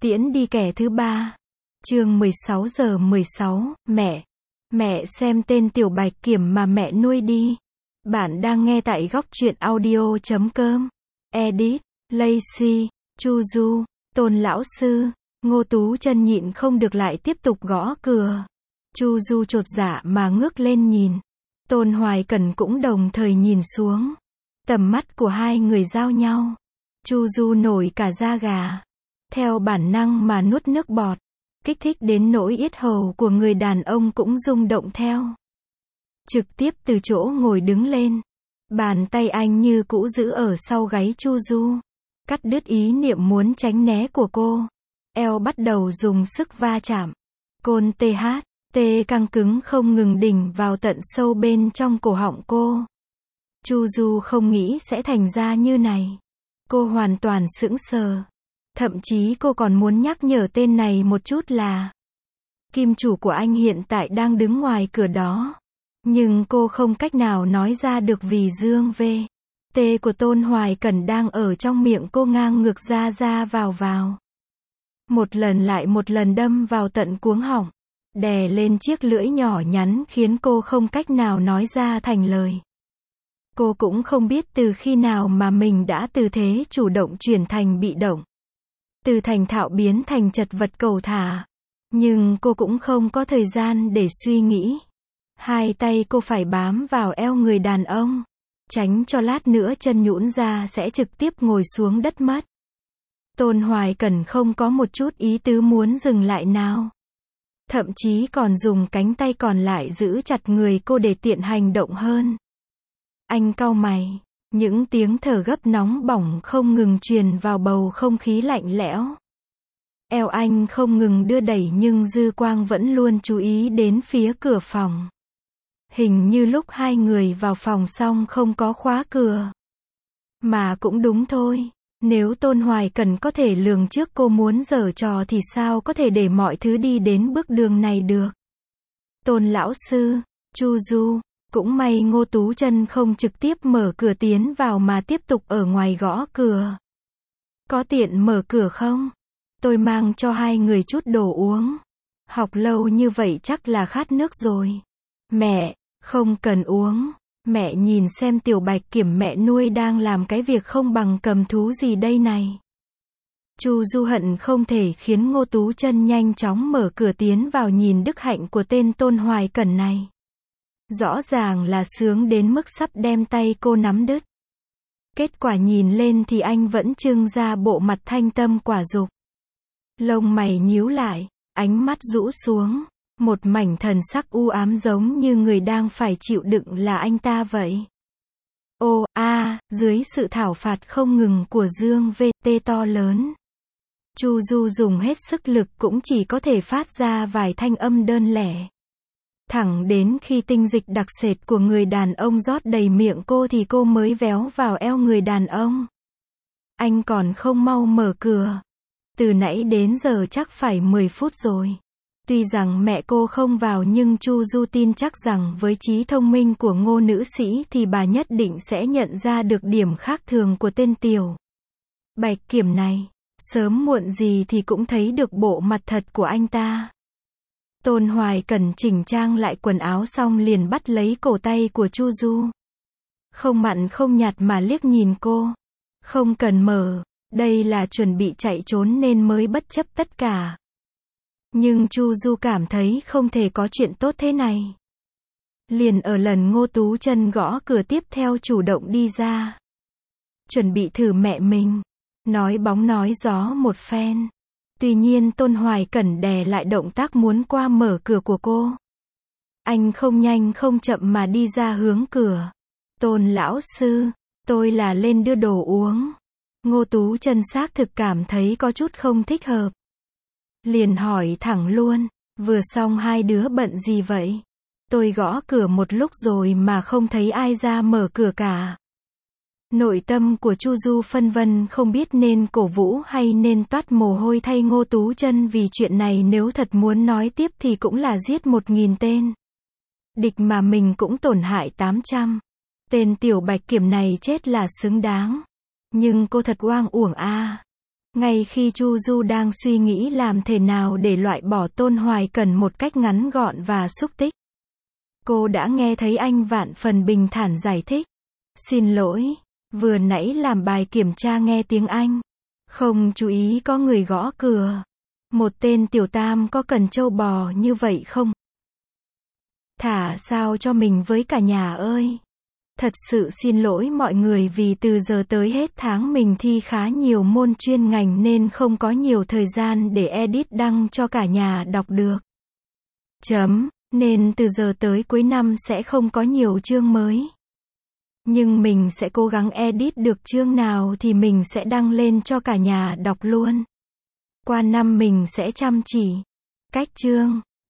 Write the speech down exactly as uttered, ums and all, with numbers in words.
Tiễn đi kẻ thứ ba. Chương mười sáu giờ mười sáu, mẹ. Mẹ xem tên Tiểu Bạch Kiểm mà mẹ nuôi đi. Bạn đang nghe tại góc truyện audio chấm com. Edit, Lacey, Chu Du, Tôn lão sư. Ngô Tú Chân nhịn không được lại tiếp tục gõ cửa. Chu Du chột dạ mà ngước lên nhìn. Tôn Hoài Cẩn cũng đồng thời nhìn xuống. Tầm mắt của hai người giao nhau. Chu Du nổi cả da gà. Theo bản năng mà nuốt nước bọt. Kích thích đến nỗi yết hầu của người đàn ông cũng rung động theo. Trực tiếp từ chỗ ngồi đứng lên. Bàn tay anh như cũ giữ ở sau gáy Chu Du. Cắt đứt ý niệm muốn tránh né của cô. Eo bắt đầu dùng sức va chạm. Côn tê hát, tê căng cứng không ngừng đỉnh vào tận sâu bên trong cổ họng cô. Chu Du không nghĩ sẽ thành ra như này. Cô hoàn toàn sững sờ. Thậm chí cô còn muốn nhắc nhở tên này một chút là kim chủ của anh hiện tại đang đứng ngoài cửa đó. Nhưng cô không cách nào nói ra được vì dương vê. Tê của Tôn Hoài Cẩn đang ở trong miệng cô ngang ngược ra ra vào vào. Một lần lại một lần đâm vào tận cuống họng. Đè lên chiếc lưỡi nhỏ nhắn khiến cô không cách nào nói ra thành lời. Cô cũng không biết từ khi nào mà mình đã từ thế chủ động chuyển thành bị động. Từ thành thạo biến thành chật vật cầu thả. Nhưng cô cũng không có thời gian để suy nghĩ. Hai tay cô phải bám vào eo người đàn ông. Tránh cho lát nữa chân nhũn ra sẽ trực tiếp ngồi xuống đất mất. Tôn Hoài Cẩn không có một chút ý tứ muốn dừng lại nào. Thậm chí còn dùng cánh tay còn lại giữ chặt người cô để tiện hành động hơn. Anh cau mày. Những tiếng thở gấp nóng bỏng không ngừng truyền vào bầu không khí lạnh lẽo. Eo anh không ngừng đưa đẩy nhưng dư quang vẫn luôn chú ý đến phía cửa phòng. Hình như lúc hai người vào phòng xong không có khóa cửa. Mà cũng đúng thôi. Nếu Tôn Hoài Cẩn có thể lường trước cô muốn giở trò thì sao có thể để mọi thứ đi đến bước đường này được. Tôn lão sư, Chu Du. Cũng may Ngô Tú Chân không trực tiếp mở cửa tiến vào mà tiếp tục ở ngoài gõ cửa. Có tiện mở cửa không? Tôi mang cho hai người chút đồ uống. Học lâu như vậy chắc là khát nước rồi. Mẹ, không cần uống. Mẹ nhìn xem Tiểu Bạch Kiểm mẹ nuôi đang làm cái việc không bằng cầm thú gì đây này. Chu Du hận không thể khiến Ngô Tú Chân nhanh chóng mở cửa tiến vào nhìn đức hạnh của tên Tôn Hoài Cẩn này. Rõ ràng là sướng đến mức sắp đem tay cô nắm đứt. Kết quả nhìn lên thì anh vẫn trưng ra bộ mặt thanh tâm quả dục. Lông mày nhíu lại, ánh mắt rũ xuống, một mảnh thần sắc u ám giống như người đang phải chịu đựng là anh ta vậy. Ô, a, dưới sự thảo phạt không ngừng của dương vê tê to lớn. Chu Du dùng hết sức lực cũng chỉ có thể phát ra vài thanh âm đơn lẻ. Thẳng đến khi tinh dịch đặc sệt của người đàn ông rót đầy miệng cô thì cô mới véo vào eo người đàn ông. Anh còn không mau mở cửa. Từ nãy đến giờ chắc phải mười phút rồi. Tuy rằng mẹ cô không vào nhưng Chu Du tin chắc rằng với trí thông minh của Ngô nữ sĩ thì bà nhất định sẽ nhận ra được điểm khác thường của tên Tiểu Bạch Kiểm này. Sớm muộn gì thì cũng thấy được bộ mặt thật của anh ta. Tôn Hoài Cẩn chỉnh trang lại quần áo xong liền bắt lấy cổ tay của Chu Du. Không mặn không nhạt mà liếc nhìn cô. Không cần mở, đây là chuẩn bị chạy trốn nên mới bất chấp tất cả. Nhưng Chu Du cảm thấy không thể có chuyện tốt thế này. Liền ở lần Ngô Tú Chân gõ cửa tiếp theo chủ động đi ra. Chuẩn bị thử mẹ mình. Nói bóng nói gió một phen. Tuy nhiên Tôn Hoài Cẩn đè lại động tác muốn qua mở cửa của cô. Anh không nhanh không chậm mà đi ra hướng cửa. Tôn lão sư, tôi là lên đưa đồ uống. Ngô Tú Chân xác thực cảm thấy có chút không thích hợp. Liền hỏi thẳng luôn, vừa xong hai đứa bận gì vậy? Tôi gõ cửa một lúc rồi mà không thấy ai ra mở cửa cả. Nội tâm của Chu Du phân vân không biết nên cổ vũ hay nên toát mồ hôi thay Ngô Tú Chân vì chuyện này nếu thật muốn nói tiếp thì cũng là giết một nghìn tên. Địch mà mình cũng tổn hại tám trăm. Tên Tiểu Bạch Kiểm này chết là xứng đáng. Nhưng cô thật oang uổng a. Ngay khi Chu Du đang suy nghĩ làm thế nào để loại bỏ Tôn Hoài Cẩn một cách ngắn gọn và xúc tích, cô đã nghe thấy anh vạn phần bình thản giải thích. Xin lỗi, vừa nãy làm bài kiểm tra nghe tiếng Anh, không chú ý có người gõ cửa. Một tên tiểu tam có cần trâu bò như vậy không? Thả sao cho mình với cả nhà ơi. Thật sự xin lỗi mọi người vì từ giờ tới hết tháng mình thi khá nhiều môn chuyên ngành nên không có nhiều thời gian để edit đăng cho cả nhà đọc được. Chấm, nên từ giờ tới cuối năm sẽ không có nhiều chương mới. Nhưng mình sẽ cố gắng edit được chương nào thì mình sẽ đăng lên cho cả nhà đọc luôn. Qua năm mình sẽ chăm chỉ. Cách chương